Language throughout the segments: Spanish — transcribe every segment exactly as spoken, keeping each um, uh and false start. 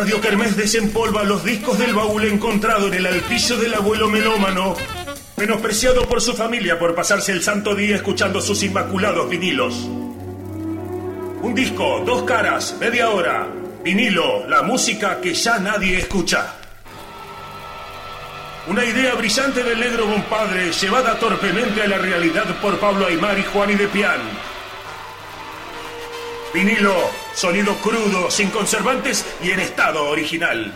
Radio Kermés desempolva los discos del baúl encontrado en el altillo del abuelo melómano, menospreciado por su familia por pasarse el santo día escuchando sus inmaculados vinilos. Un disco, dos caras, media hora. Vinilo, la música que ya nadie escucha. Una idea brillante del negro compadre, llevada torpemente a la realidad por Pablo Aymar y Juan y de Pian. Vinilo, sonido crudo, sin conservantes y en estado original.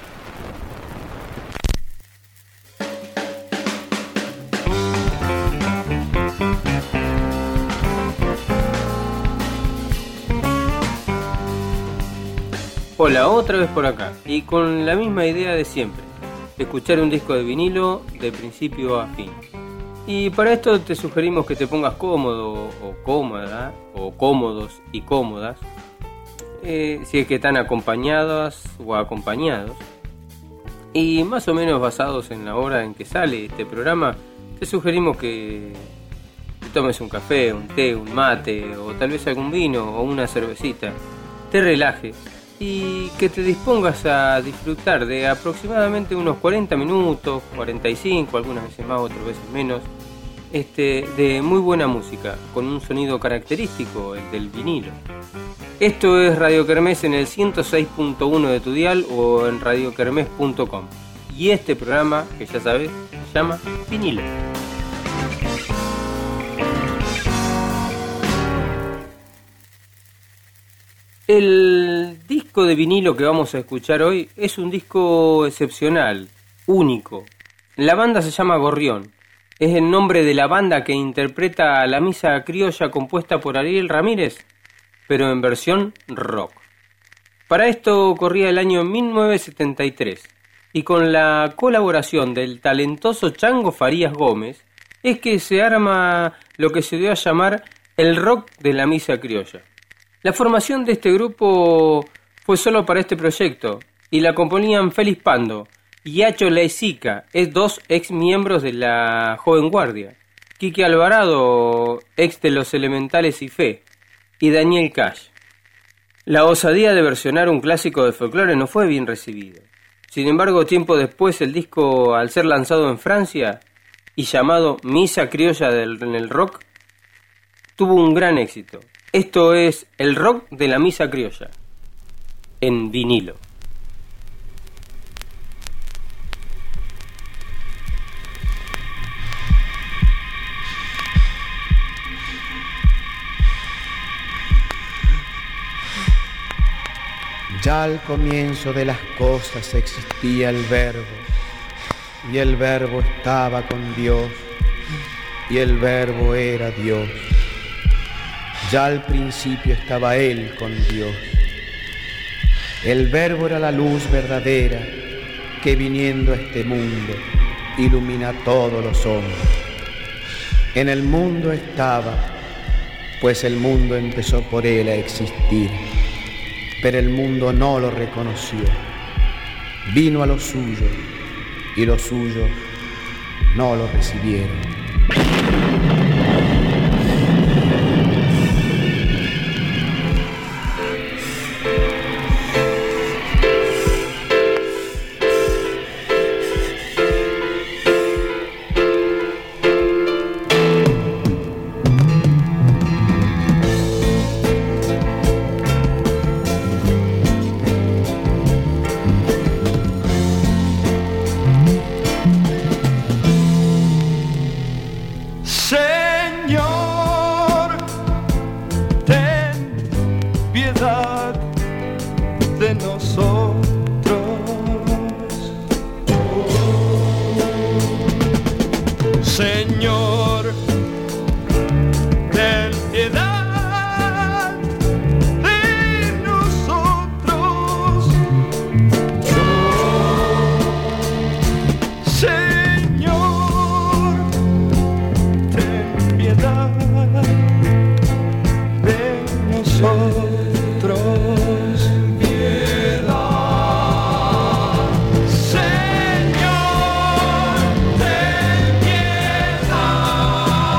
Hola, otra vez por acá, y con la misma idea de siempre, escuchar un disco de vinilo de principio a fin. Y para esto te sugerimos que te pongas cómodo o cómoda, o cómodos y cómodas, eh, si es que están acompañadas o acompañados. Y más o menos basados en la hora en que sale este programa, te sugerimos que te tomes un café, un té, un mate, o tal vez algún vino o una cervecita, te relajes y que te dispongas a disfrutar de aproximadamente unos cuarenta minutos, cuarenta y cinco, algunas veces más, otras veces menos, este, de muy buena música, con un sonido característico, el del vinilo. Esto es Radio Kermés en el ciento seis punto uno de tu dial o en radio kermés punto com. Y este programa, que ya sabes, se llama Vinilo. El disco de vinilo que vamos a escuchar hoy es un disco excepcional, único. La banda se llama Gorrión. Es el nombre de la banda que interpreta la misa criolla compuesta por Ariel Ramírez, pero en versión rock. Para esto corría el año mil novecientos setenta y tres, y con la colaboración del talentoso Chango Farías Gómez, es que se arma lo que se dio a llamar el rock de la misa criolla. La formación de este grupo fue solo para este proyecto, y la componían Félix Pando y Acho Leisica, es dos ex miembros de la Joven Guardia, Quique Alvarado, ex de Los Elementales y Fe, y Daniel Cash. La osadía de versionar un clásico de folclore no fue bien recibido. Sin embargo, tiempo después el disco, al ser lanzado en Francia y llamado Misa Criolla del, en el rock, tuvo un gran éxito. Esto es el rock de la misa criolla, en vinilo. Ya al comienzo de las cosas existía el Verbo, y el Verbo estaba con Dios, y el Verbo era Dios. Ya al principio estaba Él con Dios. El Verbo era la luz verdadera que viniendo a este mundo ilumina a todos los hombres. En el mundo estaba, pues el mundo empezó por Él a existir, pero el mundo no lo reconoció. Vino a lo suyo y los suyos no lo recibieron. Señor, ten piedad.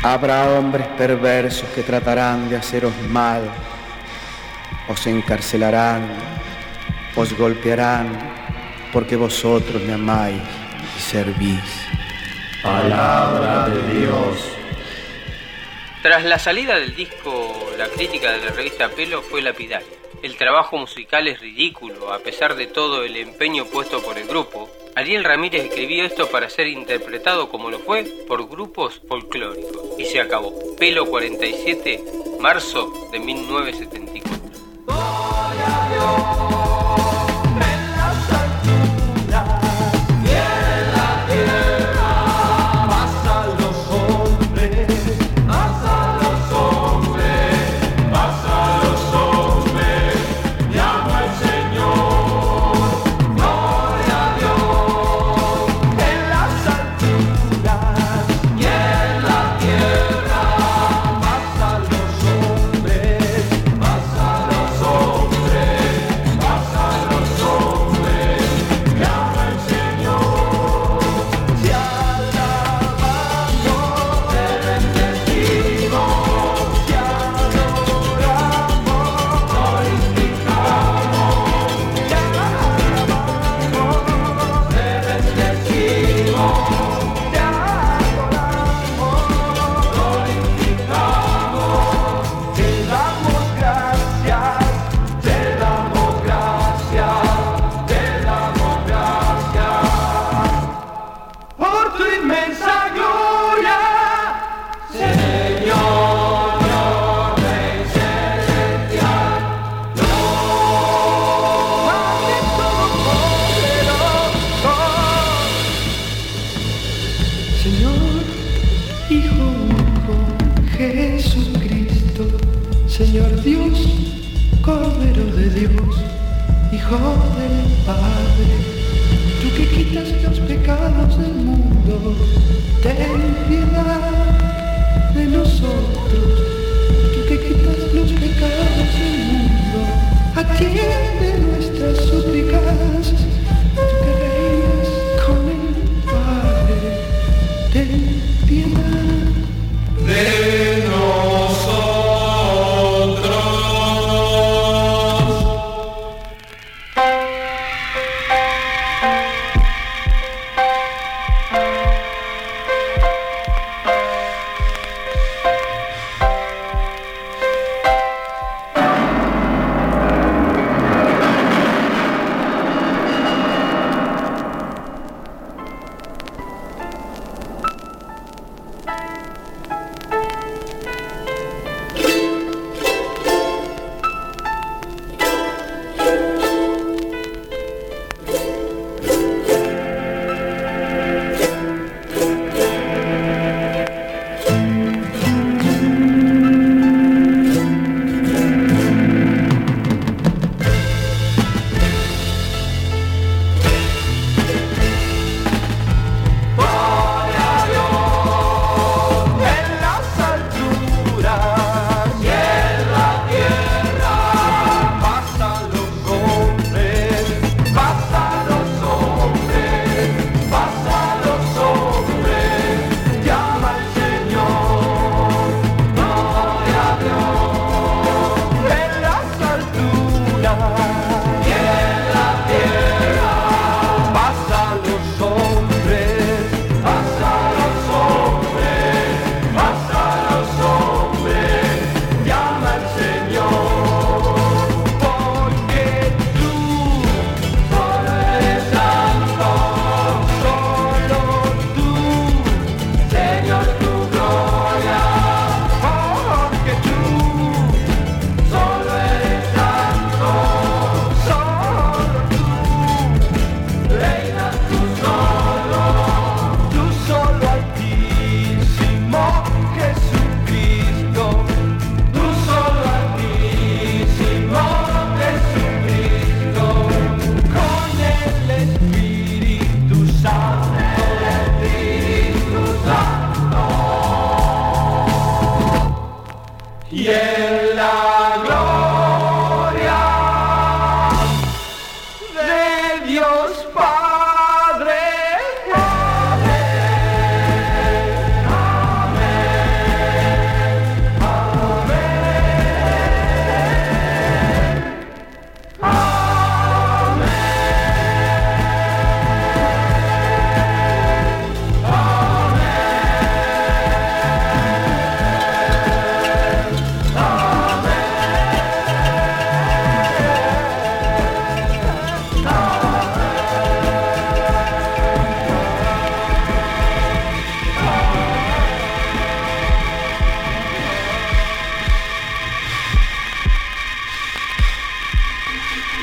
Habrá hombres perversos que tratarán de haceros mal, os encarcelarán, os golpearán, porque vosotros me amáis y servís. Palabra de Dios. Tras la salida del disco, la crítica de la revista Pelo fue lapidaria. El trabajo musical es ridículo, a pesar de todo el empeño puesto por el grupo. Ariel Ramírez escribió esto para ser interpretado como lo fue por grupos folclóricos. Y se acabó. Pelo cuarenta y siete, marzo de mil novecientos setenta y cuatro. Señor Dios, Cordero de Dios, Hijo del Padre, tú que quitas los pecados del mundo, ten piedad de nosotros. Tú que quitas los pecados del mundo, atiende nuestras súplicas. Tú que reinas con el Padre, ten piedad de nosotros.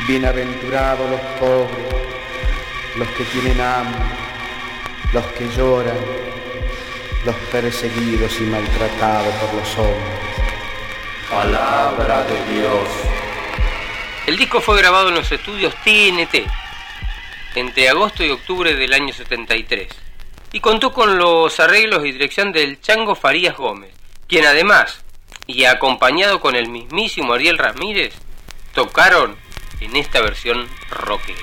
Bienaventurados los pobres, los que tienen hambre, los que lloran, los perseguidos y maltratados por los hombres. Palabra de Dios. El disco fue grabado en los estudios T N T entre agosto y octubre del año setenta y tres y contó con los arreglos y dirección del Chango Farías Gómez, quien además, y acompañado con el mismísimo Ariel Ramírez, tocaron en esta versión rockera.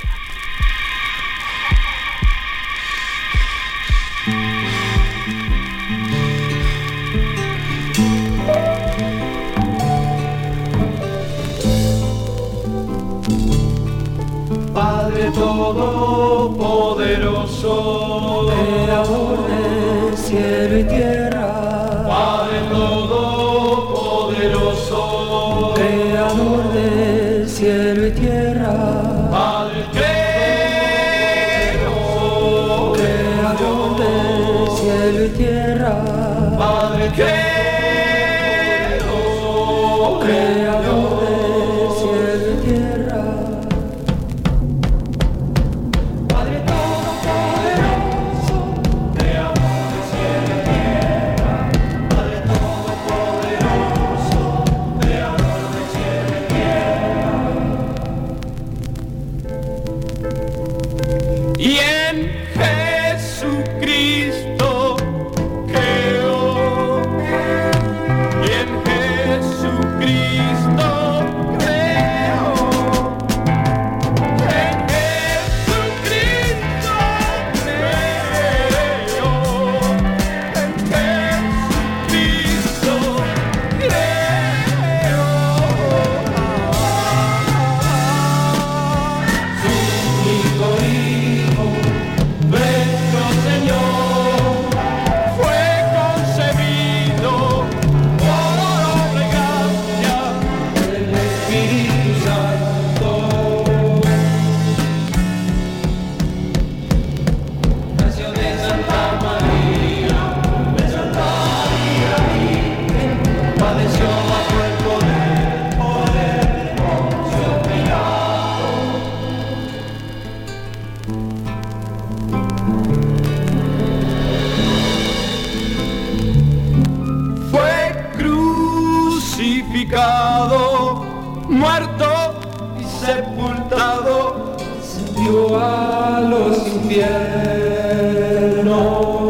Padre Todopoderoso, Creador del cielo y tierra. Padre Todopoderoso, Creador del cielo y tierra. Padre Creador, Creador del cielo y tierra. Padre Creador, Creador del cielo y tierra. Y en Jesucristo creo, y en Jesucristo creo, en Jesucristo creo, en Jesucristo creo. Su único Hijo, nuestro Señor, fue concebido por obra y gracia del Espíritu Santo. Nació de Santa María, de Santa María Virgen, padeció bajo el poder, poder de Poncio Pilato. Fue crucificado, muerto y sepultado, descendió a los infiernos.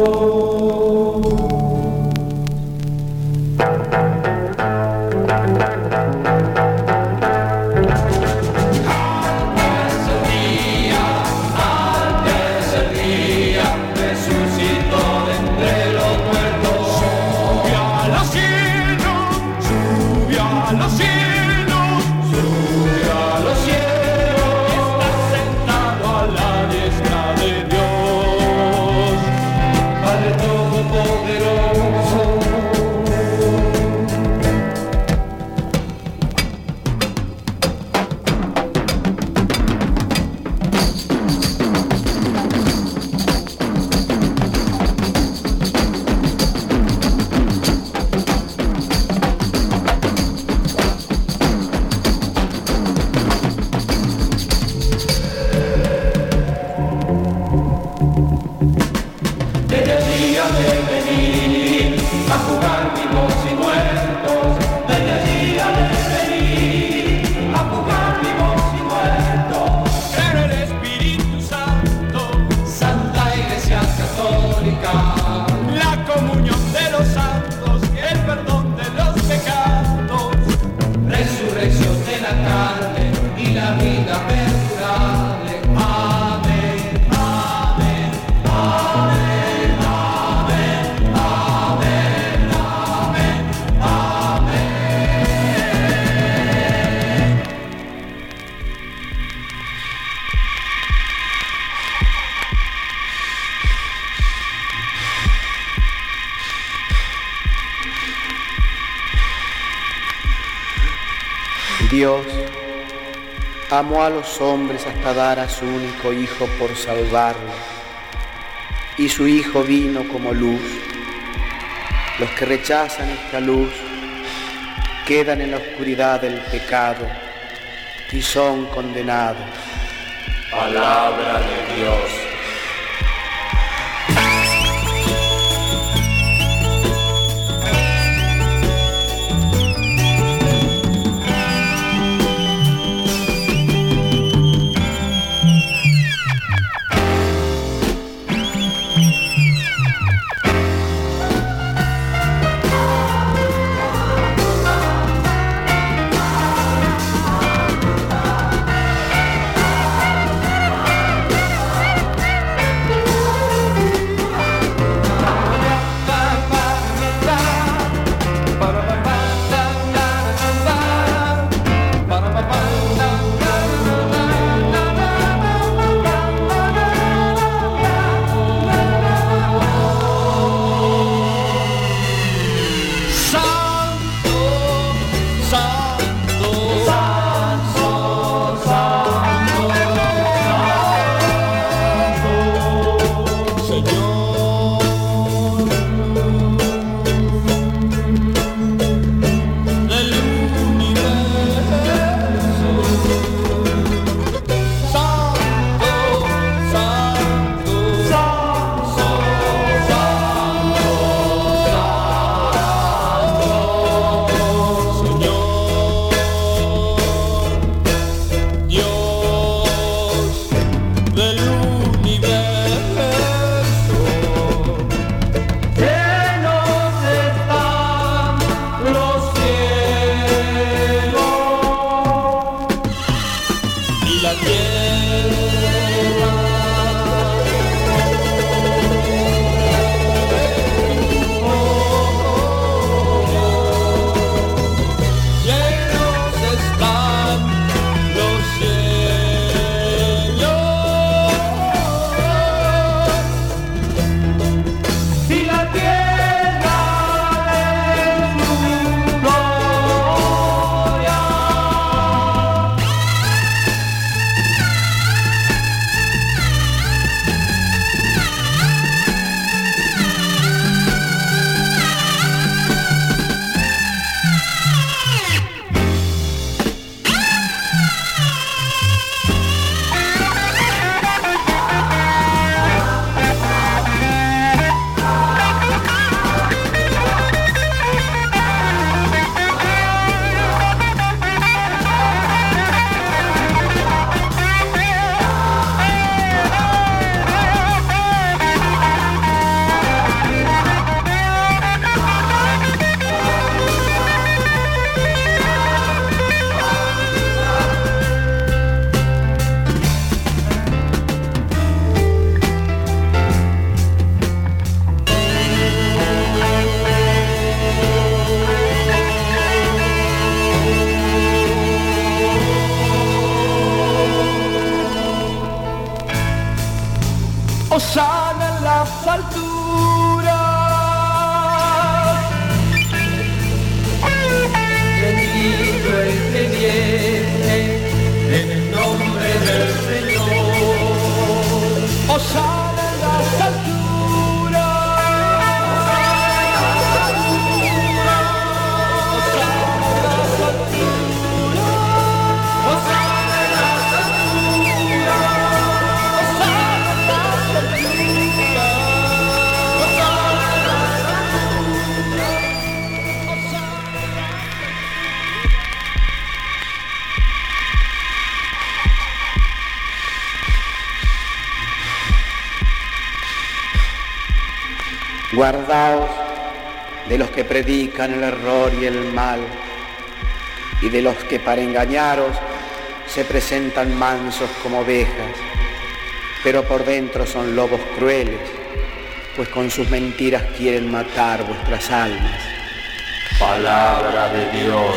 Al tercer día, al tercer día, resucitó de entre los muertos. Subió a los cielos, subió a los cielos, subió a los cielos, está sentado a la diestra de Dios. Padre Todopoderoso. Desde el día de venir a jugar vivos y muertos, desde el día de venir a jugar vivos y muertos, creo en el Espíritu Santo, Santa Iglesia Católica, la comunión de los santos, el perdón de los pecados, resurrección de la carne y la vida perdurable. Amén, amén, amén, amén, amén, amén, amén. Dios amó a los hombres hasta dar a su único Hijo por salvarlos, y su Hijo vino como luz. Los que rechazan esta luz quedan en la oscuridad del pecado y son condenados. Palabra de Dios. Hosana en las alturas, bendito el que viene en el nombre del Señor. Hosana en las alturas, guardaos de los que predican el error y el mal, y de los que para engañaros se presentan mansos como ovejas, pero por dentro son lobos crueles, pues con sus mentiras quieren matar vuestras almas. Palabra de Dios.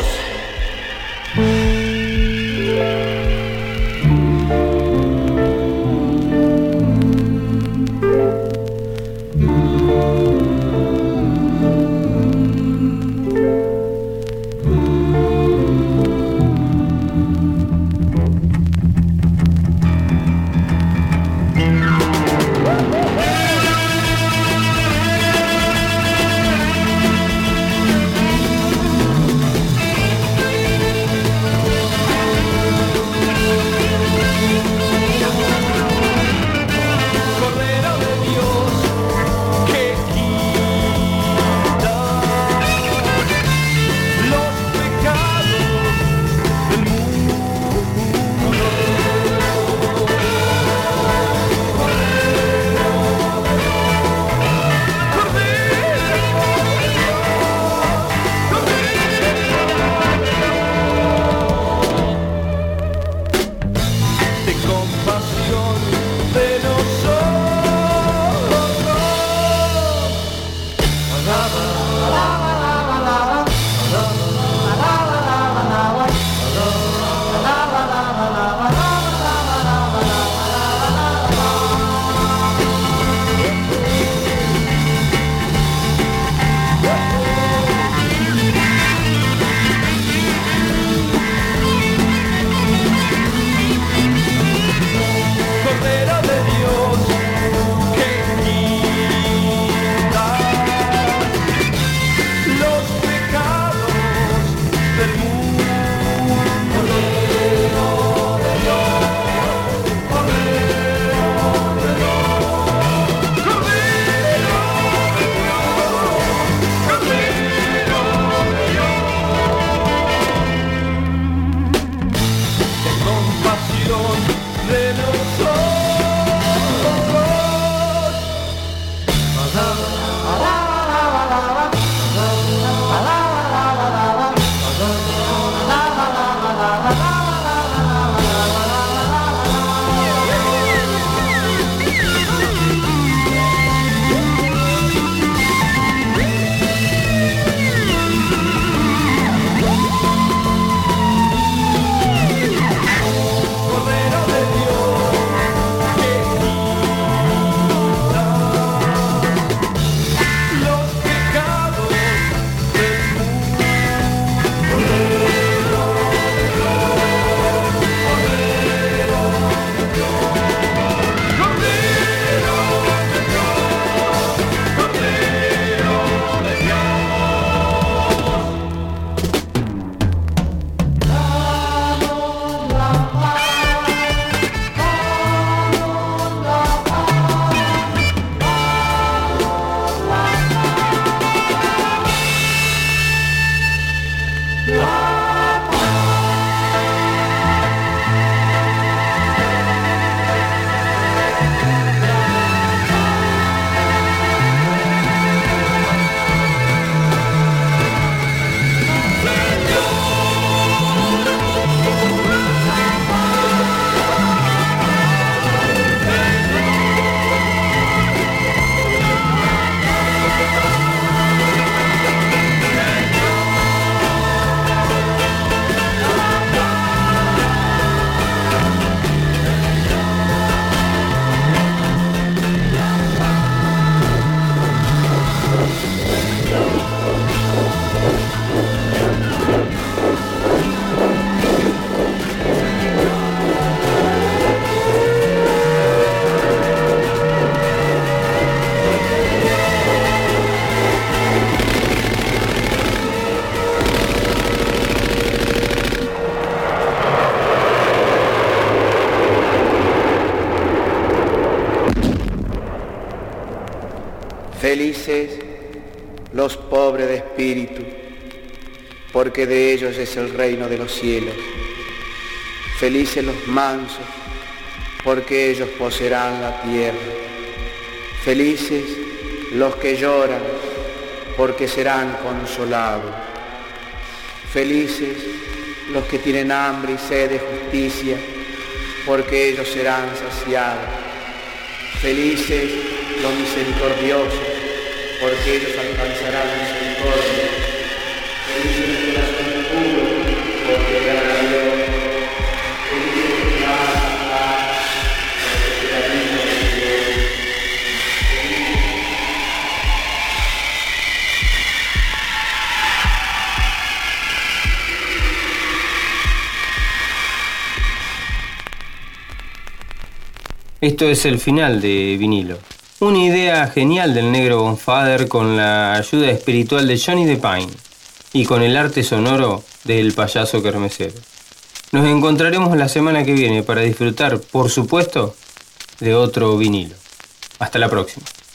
ten compasión de nosotros. Felices los pobres de espíritu, porque de ellos es el reino de los cielos. Felices los mansos, porque ellos poseerán la tierra. Felices los que lloran, porque serán consolados. Felices los que tienen hambre y sed de justicia, porque ellos serán saciados. Felices los misericordiosos, porque ellos alcanzarán misericordia. Felices los corazones puros, porque verán a Dios. Felices los que aman a paz, porque serán hijos de Dios. Esto es el final de Vinilo. Una idea genial del negro Bonfader con la ayuda espiritual de Johnny Devine y con el arte sonoro del payaso kermesero. Nos encontraremos la semana que viene para disfrutar, por supuesto, de otro vinilo. Hasta la próxima.